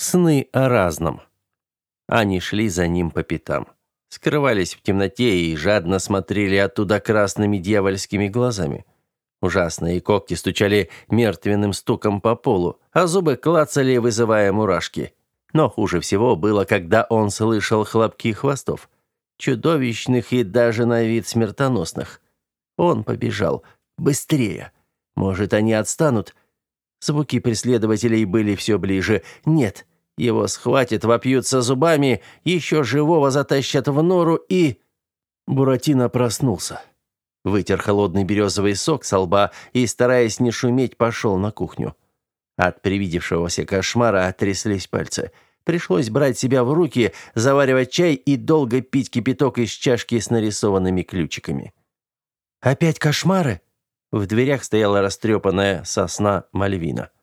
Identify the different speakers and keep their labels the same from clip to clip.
Speaker 1: Сны о разном. Они шли за ним по пятам. Скрывались в темноте и жадно смотрели оттуда красными дьявольскими глазами. Ужасные когти стучали мертвенным стуком по полу, а зубы клацали, вызывая мурашки. Но хуже всего было, когда он слышал хлопки хвостов. Чудовищных и даже на вид смертоносных. Он побежал. Быстрее. Может, они отстанут? Звуки преследователей были все ближе. Нет, его схватят, вопьются зубами, еще живого затащат в нору и... Буратино проснулся. Вытер холодный березовый сок со лба и, стараясь не шуметь, пошел на кухню. От привидевшегося кошмара тряслись пальцы. Пришлось брать себя в руки, заваривать чай и долго пить кипяток из чашки с нарисованными ключиками. «Опять кошмары?» В дверях стояла растрепанная со сна Мальвина.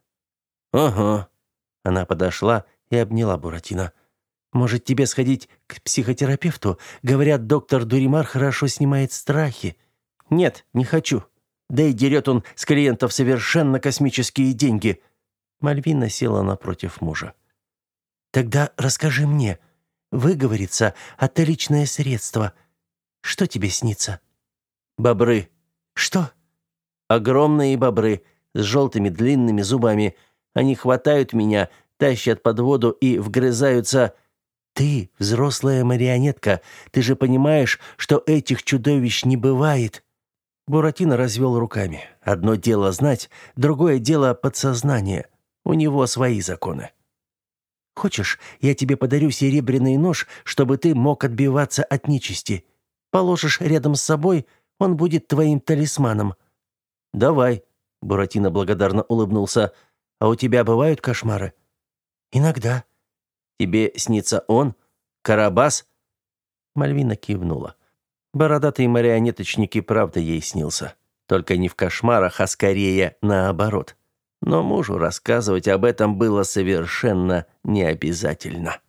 Speaker 1: «Ага». Она подошла и обняла Буратино. «Может, тебе сходить к психотерапевту? Говорят, доктор Дуримар хорошо снимает страхи». «Нет, не хочу. Да и дерет он с клиентов совершенно космические деньги». Мальвина села напротив мужа. «Тогда расскажи мне. Выговориться, отличное средство. Что тебе снится?» «Бобры». «Что?» «Огромные бобры с желтыми длинными зубами. Они хватают меня, тащат под воду и вгрызаются...» «Ты взрослая марионетка. Ты же понимаешь, что этих чудовищ не бывает». Буратино развел руками. Одно дело знать, другое дело подсознание. У него свои законы. «Хочешь, я тебе подарю серебряный нож, чтобы ты мог отбиваться от нечисти? Положишь рядом с собой, он будет твоим талисманом». «Давай», — Буратино благодарно улыбнулся. «А у тебя бывают кошмары?» «Иногда». «Тебе снится он? Карабас?» Мальвина кивнула. Бородатый марионеточник и правда ей снился. Только не в кошмарах, а скорее наоборот. Но мужу рассказывать об этом было совершенно не обязательно.